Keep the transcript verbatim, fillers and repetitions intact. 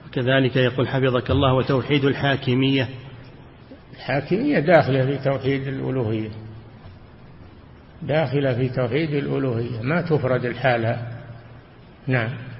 كذلك يقول حفظك الله وتوحيد الحاكمية. الحاكمية داخلة في توحيد الألوهية، داخلة في توحيد الألوهية، ما تفرد الحالة. نعم.